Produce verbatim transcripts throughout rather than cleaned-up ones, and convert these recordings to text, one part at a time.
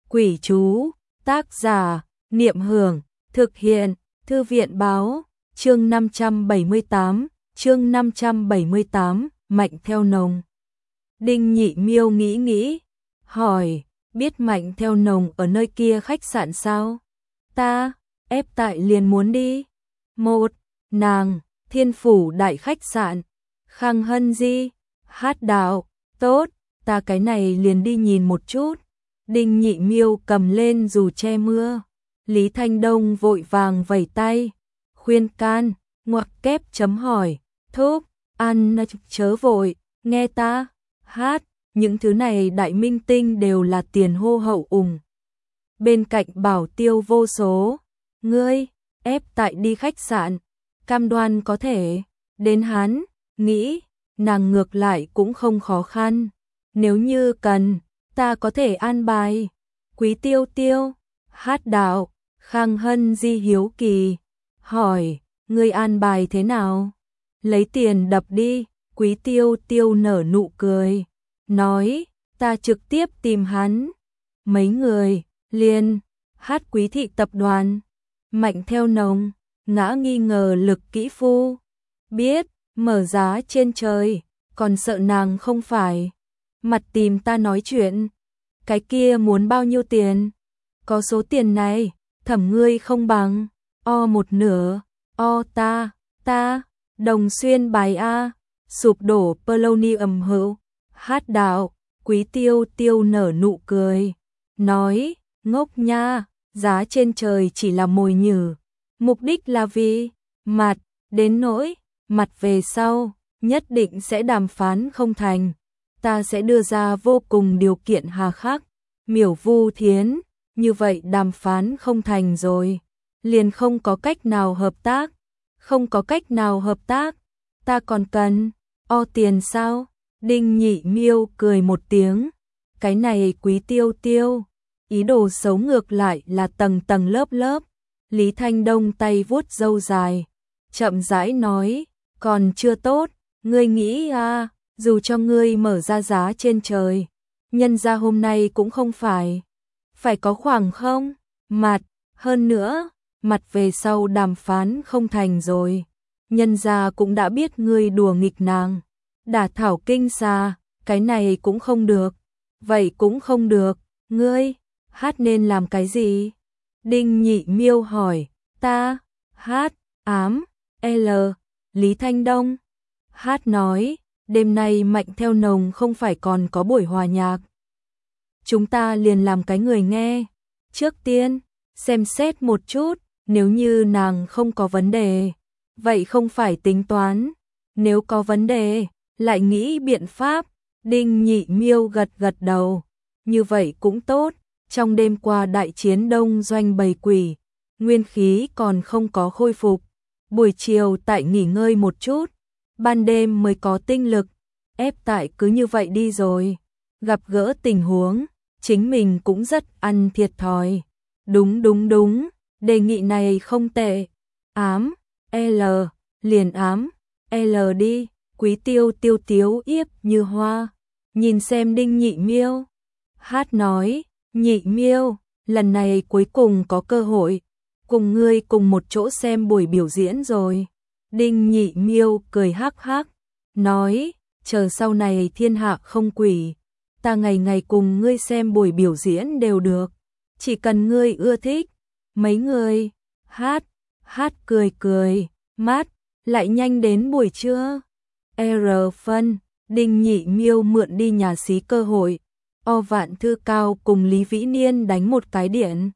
Quỷ chú, tác giả, Niệm Hưởng, thực hiện, Thư viện báo, chương năm trăm bảy mươi tám, chương năm trăm bảy mươi tám, Mạnh Theo Nồng. Đinh Nhị Miêu nghĩ nghĩ, hỏi, biết Mạnh Theo Nồng ở nơi kia khách sạn sao? Ta, ép tại liền muốn đi. Một, nàng, Thiên Phủ Đại Khách Sạn, Khang Hân Di, hát đạo, tốt, ta cái này liền đi nhìn một chút. Đinh Nhị Miêu cầm lên dù che mưa. Lý Thanh Đông vội vàng vẩy tay, khuyên can, ngoặc kép chấm hỏi, thúc, ăn chớ vội, nghe ta, hát, những thứ này đại minh tinh đều là tiền hô hậu ủng. Bên cạnh bảo tiêu vô số, ngươi, ép tại đi khách sạn, cam đoan có thể, đến hắn, nghĩ, nàng ngược lại cũng không khó khăn, nếu như cần, ta có thể an bài. Quý Tiêu Tiêu, hát đạo, Khang Hân Di hiếu kỳ, hỏi, ngươi an bài thế nào? Lấy tiền đập đi, Quý Tiêu Tiêu nở nụ cười, nói, ta trực tiếp tìm hắn. Mấy người, liền, hát Quý thị tập đoàn, Mạnh Theo Nồng, ngã nghi ngờ lực kỹ phu, biết, mở giá trên trời, còn sợ nàng không phải. Mặt tìm ta nói chuyện, cái kia muốn bao nhiêu tiền? Có số tiền này, thẩm ngươi không bằng, o một nửa, o ta, ta, đồng xuyên bài A, sụp đổ polonium hữu, hát đạo, Quý Tiêu Tiêu nở nụ cười, nói, ngốc nha, giá trên trời chỉ là mồi nhử, mục đích là vì, mặt, đến nỗi, mặt về sau, nhất định sẽ đàm phán không thành. Ta sẽ đưa ra vô cùng điều kiện hà khắc, Miểu Vu Thiến, như vậy đàm phán không thành rồi, liền không có cách nào hợp tác, không có cách nào hợp tác, ta còn cần, o tiền sao? Đinh Nhị Miêu cười một tiếng, cái này Quý Tiêu Tiêu, ý đồ xấu ngược lại là tầng tầng lớp lớp. Lý Thanh Đông tay vuốt râu dài, chậm rãi nói, còn chưa tốt, ngươi nghĩ à, dù cho ngươi mở ra giá trên trời, nhân ra hôm nay cũng không phải, phải có khoảng không, mặt, hơn nữa, mặt về sau đàm phán không thành rồi, nhân ra cũng đã biết ngươi đùa nghịch nàng, đả thảo kinh xà, cái này cũng không được, vậy cũng không được, ngươi, hát nên làm cái gì? Đinh Nhị Miêu hỏi, ta, hát, ám, L, Lý Thanh Đông, hát nói, đêm nay Mạnh Theo Nồng không phải còn có buổi hòa nhạc. Chúng ta liền làm cái người nghe. Trước tiên, xem xét một chút, nếu như nàng không có vấn đề, vậy không phải tính toán. Nếu có vấn đề, lại nghĩ biện pháp. Đinh Nhị Miêu gật gật đầu. Như vậy cũng tốt, trong đêm qua đại chiến đông doanh bầy quỷ, nguyên khí còn không có khôi phục. Buổi chiều tại nghỉ ngơi một chút, ban đêm mới có tinh lực, ép tại cứ như vậy đi rồi. Gặp gỡ tình huống, chính mình cũng rất ăn thiệt thòi. Đúng đúng đúng, đề nghị này không tệ. Ám, L, liền ám, L đi, Quý Tiêu Tiêu tiếu yếp như hoa. Nhìn xem Đinh Nhị Miêu. Hát nói, Nhị Miêu, lần này cuối cùng có cơ hội, cùng ngươi cùng một chỗ xem buổi biểu diễn rồi. Đinh Nhị Miêu cười hắc hắc, nói, chờ sau này thiên hạ không quỷ, ta ngày ngày cùng ngươi xem buổi biểu diễn đều được, chỉ cần ngươi ưa thích. Mấy người, hát, hát cười cười, mát, lại nhanh đến buổi trưa. R phân, Đinh Nhị Miêu mượn đi nhà xí cơ hội, O Vạn Thư Cao cùng Lý Vĩ Niên đánh một cái điện.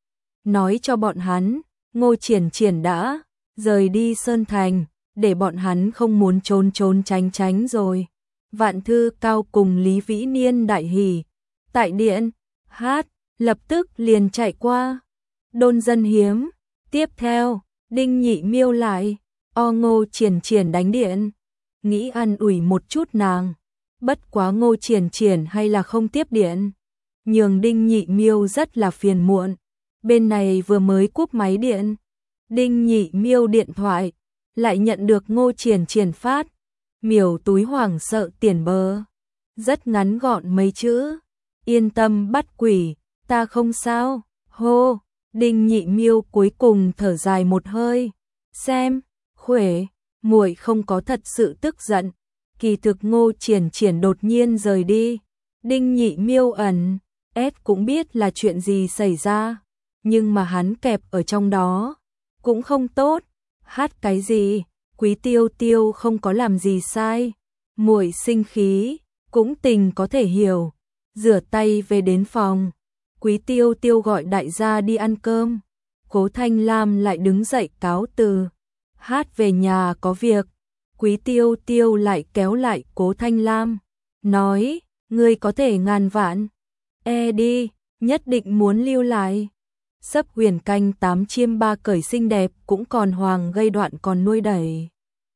Nói cho bọn hắn, Ngô Triển Triển đã rời đi Sơn Thành, để bọn hắn không muốn trốn trốn tránh tránh rồi. Vạn Thư Cao cùng Lý Vĩ Niên đại hỉ, tại điện, hát, lập tức liền chạy qua. Đôn Dân Hiếm, tiếp theo, Đinh Nhị Miêu lại, o Ngô Triển Triển đánh điện, nghĩ ăn ủi một chút nàng, bất quá Ngô Triển Triển hay là không tiếp điện, nhường Đinh Nhị Miêu rất là phiền muộn. Bên này vừa mới cúp máy điện, Đinh Nhị Miêu điện thoại, lại nhận được Ngô Triển Triển phát, miểu túi hoảng sợ tiền bơ. Rất ngắn gọn mấy chữ, yên tâm bắt quỷ, ta không sao, hô, Đinh Nhị Miêu cuối cùng thở dài một hơi, xem, Khuể, muội không có thật sự tức giận, kỳ thực Ngô Triển Triển đột nhiên rời đi, Đinh Nhị Miêu ẩn, ép cũng biết là chuyện gì xảy ra, nhưng mà hắn kẹp ở trong đó, cũng không tốt, hát cái gì, Quý Tiêu Tiêu không có làm gì sai, muội sinh khí, cũng tình có thể hiểu, rửa tay về đến phòng, Quý Tiêu Tiêu gọi đại gia đi ăn cơm, Cố Thanh Lam lại đứng dậy cáo từ, hát về nhà có việc, Quý Tiêu Tiêu lại kéo lại Cố Thanh Lam, nói, ngươi có thể ngàn vạn, e đi, nhất định muốn lưu lại. Sấp huyền canh tám chiêm ba cởi xinh đẹp cũng còn hoàng gây đoạn còn nuôi đẩy.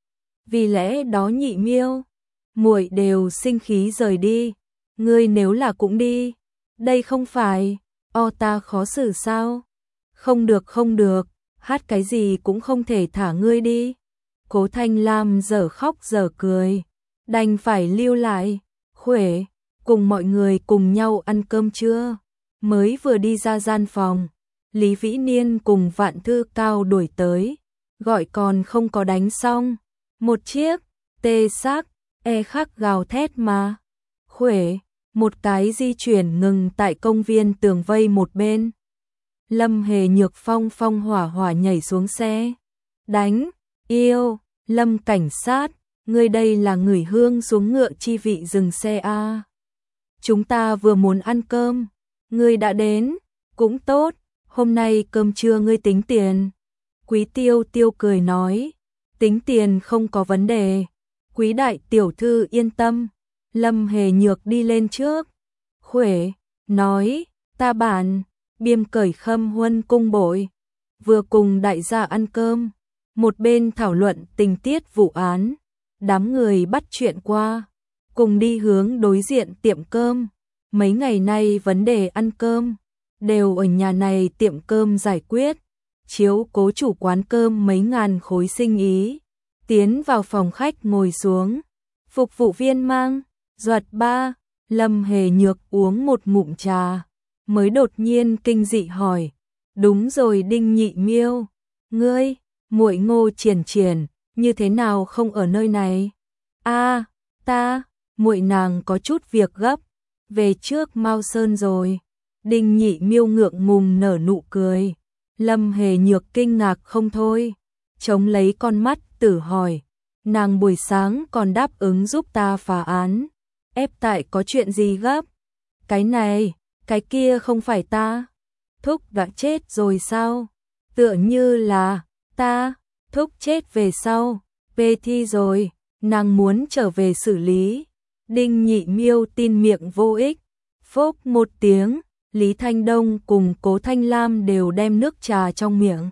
Vì lẽ đó Nhị Miêu, muội đều sinh khí rời đi, ngươi nếu là cũng đi, đây không phải, o ta khó xử sao? Không được không được, hát cái gì cũng không thể thả ngươi đi. Cố Thanh Lam giờ khóc giờ cười, đành phải lưu lại, Khuể, cùng mọi người cùng nhau ăn cơm trưa, mới vừa đi ra gian phòng. Lý Vĩ Niên cùng Vạn Thư Cao đuổi tới, gọi còn không có đánh xong. Một chiếc, tê xác, e khắc gào thét mà. Khuể, một cái di chuyển ngừng tại công viên tường vây một bên. Lâm Hề Nhược phong phong hỏa hỏa nhảy xuống xe. Đánh, yêu, Lâm cảnh sát, ngươi đây là ngửi hương xuống ngựa chi vị dừng xe a. À. Chúng ta vừa muốn ăn cơm, ngươi đã đến, cũng tốt. Hôm nay cơm trưa ngươi tính tiền. Quý Tiêu Tiêu cười nói, tính tiền không có vấn đề. Quý đại tiểu thư yên tâm. Lâm Hề Nhược đi lên trước. Khuể, nói, ta bản, biêm cởi khâm huân cung bội. Vừa cùng đại gia ăn cơm, một bên thảo luận tình tiết vụ án. Đám người bắt chuyện qua, cùng đi hướng đối diện tiệm cơm. Mấy ngày nay vấn đề ăn cơm đều ở nhà này tiệm cơm giải quyết, chiếu cố chủ quán cơm mấy ngàn khối sinh ý, tiến vào phòng khách ngồi xuống, phục vụ viên mang, doạt ba, Lâm Hề Nhược uống một ngụm trà, mới đột nhiên kinh dị hỏi, đúng rồi Đinh Nhị Miêu, ngươi, muội Ngô Triển Triển, như thế nào không ở nơi này? A, ta, muội nàng có chút việc gấp, về trước Mao Sơn rồi. Đinh Nhị Miêu ngượng ngùng nở nụ cười, Lâm Hề Nhược kinh ngạc không thôi, chống lấy con mắt tử hỏi, nàng buổi sáng còn đáp ứng giúp ta phá án, ép tại có chuyện gì gấp? Cái này, cái kia không phải ta, Thúc đã chết rồi sao? Tựa như là, ta, Thúc chết về sau, về thi rồi, nàng muốn trở về xử lý. Đinh Nhị Miêu tin miệng vô ích, phốc một tiếng. Lý Thanh Đông cùng Cố Thanh Lam đều đem nước trà trong miệng.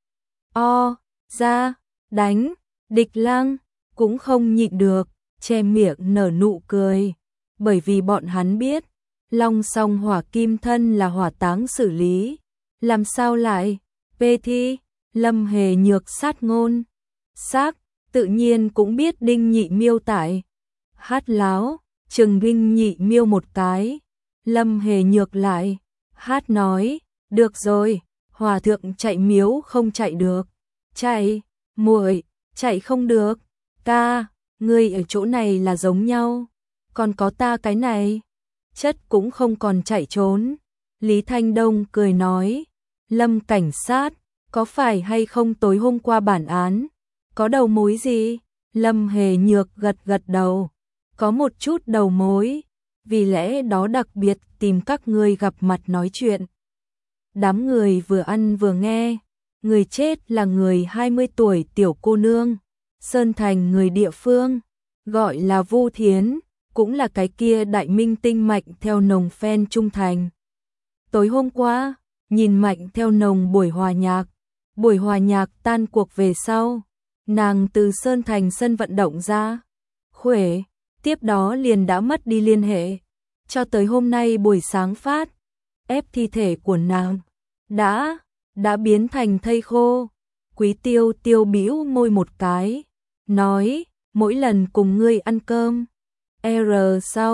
O, ra, đánh, Địch Lang cũng không nhịn được, che miệng nở nụ cười, bởi vì bọn hắn biết, Long Song hỏa kim thân là hỏa táng xử lý, làm sao lại, Pê Thi, Lâm Hề Nhược sát ngôn, xác, tự nhiên cũng biết Đinh Nhị Miêu tại, hát láo, chừng Đinh Nhị Miêu một cái. Lâm Hề Nhược lại, hát nói, được rồi, hòa thượng chạy miếu không chạy được, chạy, muội, chạy không được, ca, ngươi ở chỗ này là giống nhau, còn có ta cái này, chất cũng không còn chạy trốn. Lý Thanh Đông cười nói, Lâm cảnh sát, có phải hay không tối hôm qua bản án, có đầu mối gì? Lâm Hề Nhược gật gật đầu, có một chút đầu mối. Vì lẽ đó đặc biệt tìm các ngươi gặp mặt nói chuyện. Đám người vừa ăn vừa nghe, người chết là người hai mươi tuổi tiểu cô nương, Sơn Thành người địa phương, gọi là Vu Thiến, cũng là cái kia đại minh tinh Mạnh Theo Nồng fan trung thành. Tối hôm qua, nhìn Mạnh Theo Nồng buổi hòa nhạc, buổi hòa nhạc tan cuộc về sau, nàng từ Sơn Thành sân vận động ra, Khuể, tiếp đó liền đã mất đi liên hệ, cho tới hôm nay buổi sáng phát, ép thi thể của nàng đã đã biến thành thây khô. Quý Tiêu Tiêu bĩu môi một cái, nói, mỗi lần cùng ngươi ăn cơm, R sau,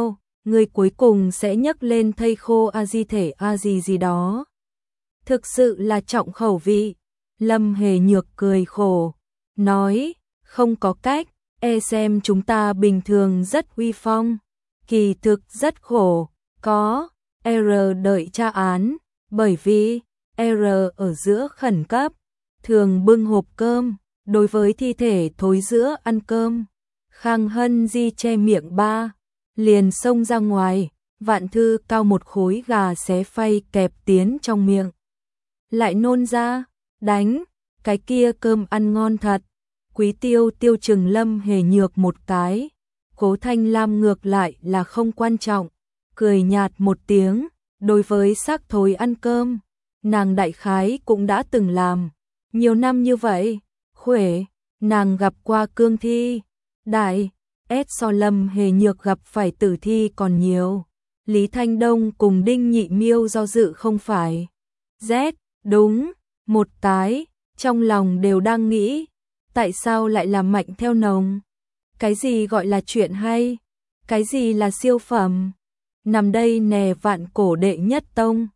người cuối cùng sẽ nhấc lên thây khô a di thể a gì gì đó. Thực sự là trọng khẩu vị. Lâm Hề Nhược cười khổ, nói, không có cách, e xem chúng ta bình thường rất uy phong, kỳ thực rất khổ, có, R đợi tra án, bởi vì, R ở giữa khẩn cấp, thường bưng hộp cơm, đối với thi thể thối giữa ăn cơm. Khang Hân Di che miệng ba, liền xông ra ngoài, Vạn Thư cao một khối gà xé phay kẹp tiến trong miệng. Lại nôn ra, đánh, cái kia cơm ăn ngon thật. Quý Tiêu tiêu chừng Lâm Hề Nhược một cái, Cố Thanh Lam ngược lại là không quan trọng, cười nhạt một tiếng, đối với xác thối ăn cơm, nàng đại khái cũng đã từng làm, nhiều năm như vậy, khuể, nàng gặp qua cương thi, đại, S so Lâm Hề Nhược gặp phải tử thi còn nhiều. Lý Thanh Đông cùng Đinh Nhị Miêu do dự không phải. Z, đúng, một cái, trong lòng đều đang nghĩ, tại sao lại là Mạnh Theo Nồng? Cái gì gọi là chuyện hay? Cái gì là siêu phẩm? Nằm đây nè Vạn Cổ đệ nhất tông,